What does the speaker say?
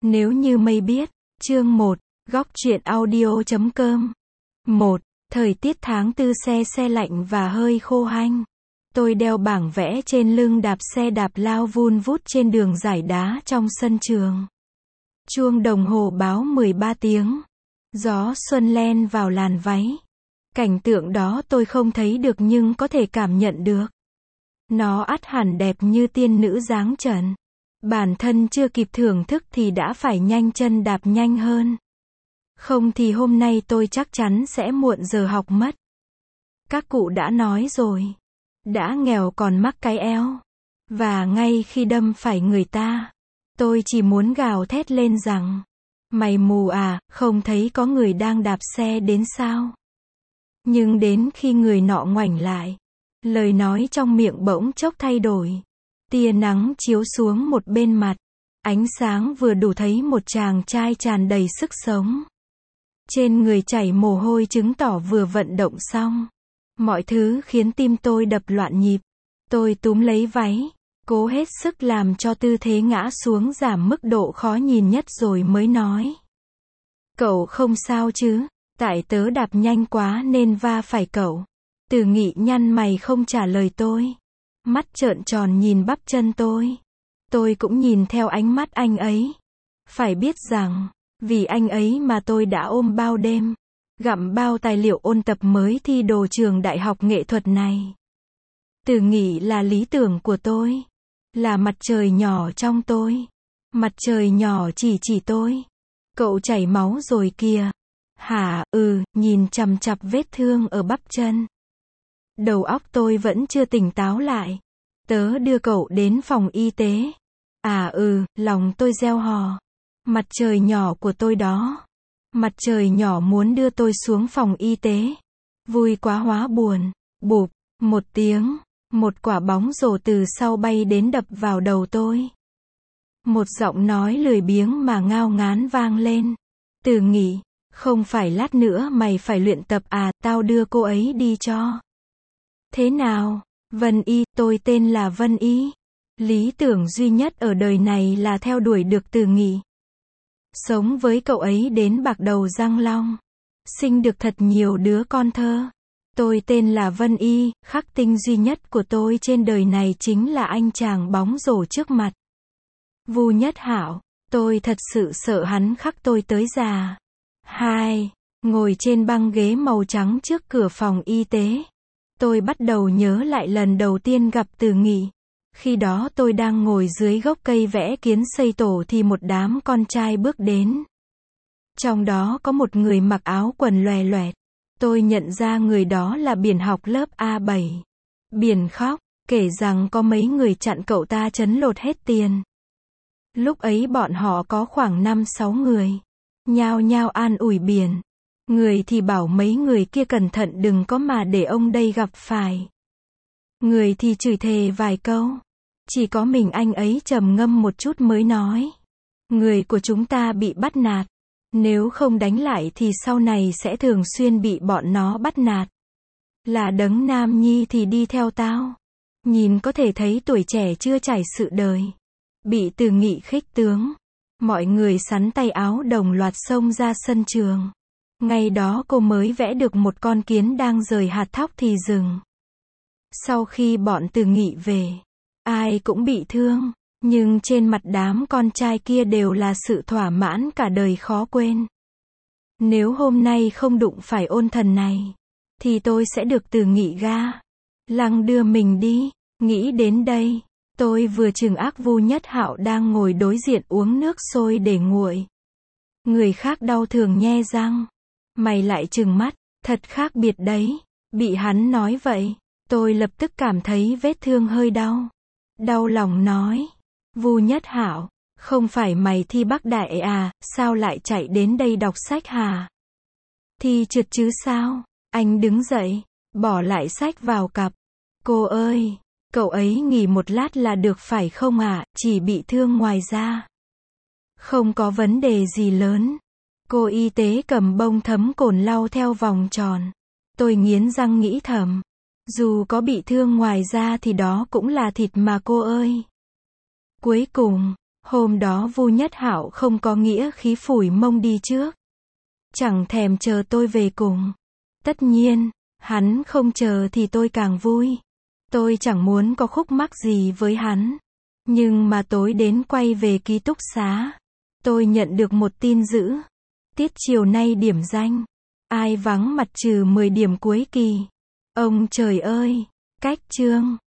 Nếu như mây biết, chương 1, góc truyện audio.com. 1. Thời tiết tháng 4 se lạnh và hơi khô hanh. Tôi đeo bảng vẽ trên lưng đạp xe đạp lao vun vút trên đường giải đá trong sân trường. Chuông đồng hồ báo 13 tiếng. Gió xuân len vào làn váy. Cảnh tượng đó tôi không thấy được nhưng có thể cảm nhận được. Nó ắt hẳn đẹp như tiên nữ dáng trần. Bản thân chưa kịp thưởng thức thì đã phải nhanh chân đạp nhanh hơn. Không thì hôm nay tôi chắc chắn sẽ muộn giờ học mất. Các cụ đã nói rồi. Đã nghèo còn mắc cái eo. Và ngay khi đâm phải người ta, tôi chỉ muốn gào thét lên rằng, mày mù à, không thấy có người đang đạp xe đến sao? Nhưng đến khi người nọ ngoảnh lại, lời nói trong miệng bỗng chốc thay đổi. Tia nắng chiếu xuống một bên mặt. Ánh sáng vừa đủ thấy một chàng trai tràn đầy sức sống. Trên người chảy mồ hôi chứng tỏ vừa vận động xong. Mọi thứ khiến tim tôi đập loạn nhịp. Tôi túm lấy váy, cố hết sức làm cho tư thế ngã xuống giảm mức độ khó nhìn nhất rồi mới nói. Cậu không sao chứ? Tại tớ đạp nhanh quá nên va phải cậu. Từ Nghị nhăn mày không trả lời tôi. Mắt trợn tròn nhìn bắp chân tôi. Tôi cũng nhìn theo ánh mắt anh ấy. Phải biết rằng, vì anh ấy mà tôi đã ôm bao đêm, gặm bao tài liệu ôn tập mới thi đồ trường đại học nghệ thuật này. Từ Nghị là lý tưởng của tôi. Là mặt trời nhỏ trong tôi. Mặt trời nhỏ chỉ tôi. Cậu chảy máu rồi kìa. Hả, nhìn chằm chằm vết thương ở bắp chân. Đầu óc tôi vẫn chưa tỉnh táo lại. Tớ đưa cậu đến phòng y tế. Lòng tôi reo hò. Mặt trời nhỏ của tôi đó. Mặt trời nhỏ muốn đưa tôi xuống phòng y tế. Vui quá hóa buồn. Bụp, một tiếng, một quả bóng rổ từ sau bay đến đập vào đầu tôi. Một giọng nói lười biếng mà ngao ngán vang lên. Từ Nghị, không phải lát nữa mày phải luyện tập à, tao đưa cô ấy đi cho. Thế nào? Vân Y, tôi tên là Vân Y. Lý tưởng duy nhất ở đời này là theo đuổi được Từ Nghị. Sống với cậu ấy đến bạc đầu răng long. Sinh được thật nhiều đứa con thơ. Tôi tên là Vân Y, khắc tinh duy nhất của tôi trên đời này chính là anh chàng bóng rổ trước mặt. Vu Nhất Hạo, tôi thật sự sợ hắn khắc tôi tới già. 2. Ngồi trên băng ghế màu trắng trước cửa phòng y tế. Tôi bắt đầu nhớ lại lần đầu tiên gặp Từ Nghị. Khi đó tôi đang ngồi dưới gốc cây vẽ kiến xây tổ thì một đám con trai bước đến. Trong đó có một người mặc áo quần loè loẹt. Tôi nhận ra người đó là Biển học lớp A7. Biển khóc, kể rằng có mấy người chặn cậu ta trấn lột hết tiền. Lúc ấy bọn họ có khoảng 5-6 người. Nhao nhao an ủi Biển. Người thì bảo mấy người kia cẩn thận đừng có mà để ông đây gặp phải. Người thì chửi thề vài câu. Chỉ có mình anh ấy trầm ngâm một chút mới nói. Người của chúng ta bị bắt nạt. Nếu không đánh lại thì sau này sẽ thường xuyên bị bọn nó bắt nạt. Là đấng nam nhi thì đi theo tao. Nhìn có thể thấy tuổi trẻ chưa trải sự đời. Bị Từ Nghị khích tướng. Mọi người sắn tay áo đồng loạt xông ra sân trường. Ngày đó cô mới vẽ được một con kiến đang rời hạt thóc thì dừng. Sau khi bọn Từ Nghị về, ai cũng bị thương, nhưng trên mặt đám con trai kia đều là sự thỏa mãn cả đời khó quên. Nếu hôm nay không đụng phải ôn thần này, thì tôi sẽ được Từ Nghị ga lăng đưa mình đi. Nghĩ đến đây, tôi vừa trừng ác Vu Nhất Hạo đang ngồi đối diện uống nước sôi để nguội. Người khác đau thường nhe răng. Mày lại trừng mắt, thật khác biệt đấy. Bị hắn nói vậy, tôi lập tức cảm thấy vết thương hơi đau. Đau lòng nói, Vu Nhất Hạo, không phải mày thi Bắc Đại à, sao lại chạy đến đây đọc sách hả? Thi trượt chứ sao? Anh đứng dậy, bỏ lại sách vào cặp. Cô ơi, cậu ấy nghỉ một lát là được phải không ạ, chỉ bị thương ngoài da. Không có vấn đề gì lớn. Cô y tế cầm bông thấm cồn lau theo vòng tròn. Tôi nghiến răng nghĩ thầm. Dù có bị thương ngoài da thì đó cũng là thịt mà cô ơi. Cuối cùng, Hôm đó Vu Nhất Hạo không có nghĩa khí phủi mông đi trước. Chẳng thèm chờ tôi về cùng. Tất nhiên, hắn không chờ thì tôi càng vui. Tôi chẳng muốn có khúc mắc gì với hắn. Nhưng mà tối đến quay về ký túc xá, tôi nhận được một tin dữ. Tiết chiều nay điểm danh. Ai vắng mặt trừ 10 điểm cuối kỳ. Ông trời ơi! Cách chương